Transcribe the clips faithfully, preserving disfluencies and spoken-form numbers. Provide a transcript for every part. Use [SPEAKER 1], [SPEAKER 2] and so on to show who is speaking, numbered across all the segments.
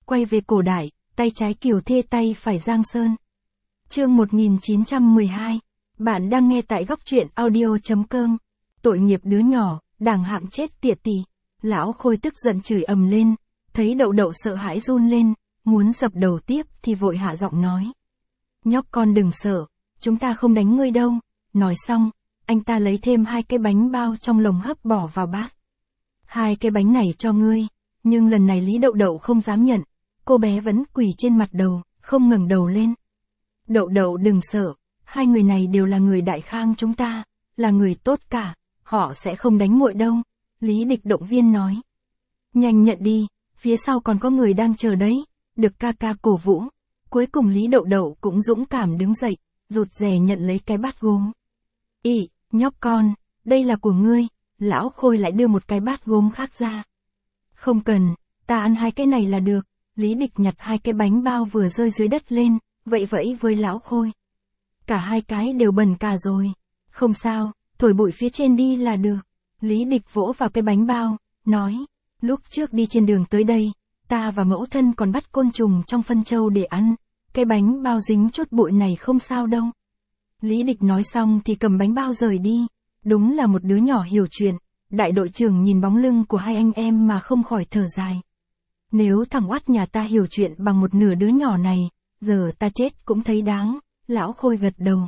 [SPEAKER 1] quay về cổ đại, tay trái Kiều Thê tay phải Giang Sơn. Chương một nghìn chín trăm mười hai. Bạn đang nghe tại góc truyện audio chấm com. Tội nghiệp đứa nhỏ, đàng hạng chết tiệt tì. Lão Khôi tức giận chửi ầm lên, thấy Đậu Đậu sợ hãi run lên, muốn dập đầu tiếp thì vội hạ giọng nói. Nhóc con đừng sợ, chúng ta không đánh ngươi đâu. Nói xong, anh ta lấy thêm hai cái bánh bao trong lồng hấp bỏ vào bát. Hai cái bánh này cho ngươi, nhưng lần này Lý Đậu Đậu không dám nhận, cô bé vẫn quỳ trên mặt đầu, không ngẩng đầu lên. Đậu Đậu đừng sợ, hai người này đều là người Đại Khang chúng ta, là người tốt cả, họ sẽ không đánh muội đâu, Lý Địch động viên nói. Nhanh nhận đi, phía sau còn có người đang chờ đấy, được ca ca cổ vũ. Cuối cùng Lý Đậu Đậu cũng dũng cảm đứng dậy, rụt rè nhận lấy cái bát gốm. Ị, nhóc con, đây là của ngươi, Lão Khôi lại đưa một cái bát gốm khác ra. Không cần, ta ăn hai cái này là được, Lý Địch nhặt hai cái bánh bao vừa rơi dưới đất lên, vậy vẫy với Lão Khôi. Cả hai cái đều bẩn cả rồi. Không sao, thổi bụi phía trên đi là được. Lý Địch vỗ vào cái bánh bao, nói, lúc trước đi trên đường tới đây, ta và mẫu thân còn bắt côn trùng trong phân châu để ăn, cái bánh bao dính chút bụi này không sao đâu. Lý Địch nói xong thì cầm bánh bao rời đi, đúng là một đứa nhỏ hiểu chuyện. Đại đội trưởng nhìn bóng lưng của hai anh em mà không khỏi thở dài. Nếu thằng oát nhà ta hiểu chuyện bằng một nửa đứa nhỏ này, giờ ta chết cũng thấy đáng. Lão Khôi gật đầu.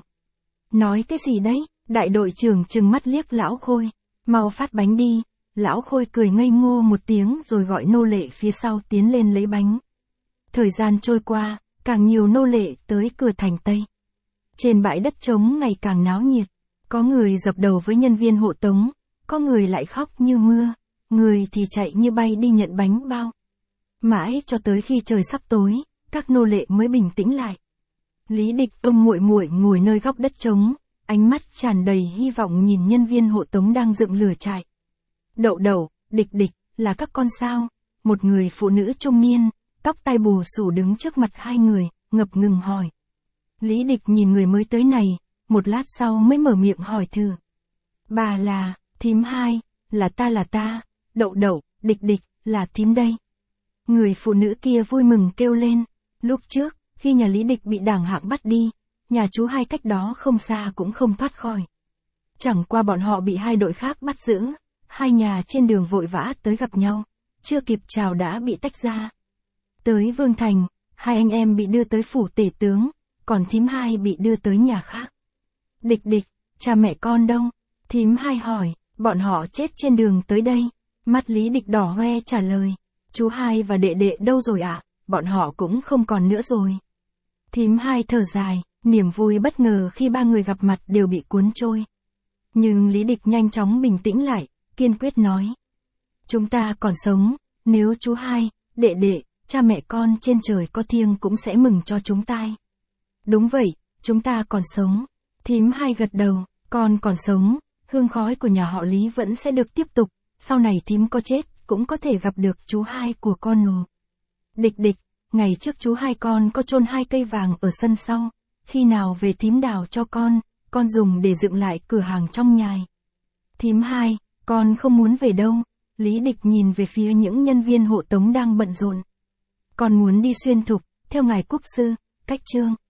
[SPEAKER 1] Nói cái gì đấy? Đại đội trưởng trừng mắt liếc Lão Khôi. Mau phát bánh đi. Lão Khôi cười ngây ngô một tiếng rồi gọi nô lệ phía sau tiến lên lấy bánh. Thời gian trôi qua, càng nhiều nô lệ tới cửa thành Tây. Trên bãi đất trống ngày càng náo nhiệt. Có người dập đầu với nhân viên hộ tống, có người lại khóc như mưa, người thì chạy như bay đi nhận bánh bao. Mãi cho tới khi trời sắp tối, các nô lệ mới bình tĩnh lại. Lý Địch ôm muội muội ngồi nơi góc đất trống, ánh mắt tràn đầy hy vọng nhìn nhân viên hộ tống đang dựng lửa trại. Đậu Đậu, Địch Địch, là các con sao? Một người phụ nữ trung niên, tóc tai bù xù đứng trước mặt hai người, ngập ngừng hỏi. Lý Địch nhìn người mới tới này, một lát sau mới mở miệng hỏi thử. Bà là, thím hai, là ta là ta, Đậu Đậu, Địch Địch, là thím đây. Người phụ nữ kia vui mừng kêu lên, lúc trước, khi nhà Lý Địch bị đảng hạng bắt đi, nhà chú hai cách đó không xa cũng không thoát khỏi. Chẳng qua bọn họ bị hai đội khác bắt giữ, hai nhà trên đường vội vã tới gặp nhau, chưa kịp chào đã bị tách ra. Tới Vương Thành, hai anh em bị đưa tới phủ tể tướng, còn thím hai bị đưa tới nhà khác. Địch Địch, cha mẹ con đâu? Thím hai hỏi, bọn họ chết trên đường tới đây. Mắt Lý Địch đỏ hoe trả lời, chú hai và đệ đệ đâu rồi ạ? À? Bọn họ cũng không còn nữa rồi. Thím hai thở dài, niềm vui bất ngờ khi ba người gặp mặt đều bị cuốn trôi. Nhưng Lý Địch nhanh chóng bình tĩnh lại, kiên quyết nói. Chúng ta còn sống, nếu chú hai, đệ đệ, cha mẹ con trên trời có thiêng cũng sẽ mừng cho chúng ta. Đúng vậy, chúng ta còn sống. Thím hai gật đầu, con còn sống, hương khói của nhà họ Lý vẫn sẽ được tiếp tục, sau này thím có chết, cũng có thể gặp được chú hai của con nồ. Địch Địch, ngày trước chú hai con có chôn hai cây vàng ở sân sau, khi nào về thím đào cho con, con dùng để dựng lại cửa hàng trong nhài. Thím hai, con không muốn về đâu, Lý Địch nhìn về phía những nhân viên hộ tống đang bận rộn. Con muốn đi xuyên thục, theo ngài quốc sư, cách chương.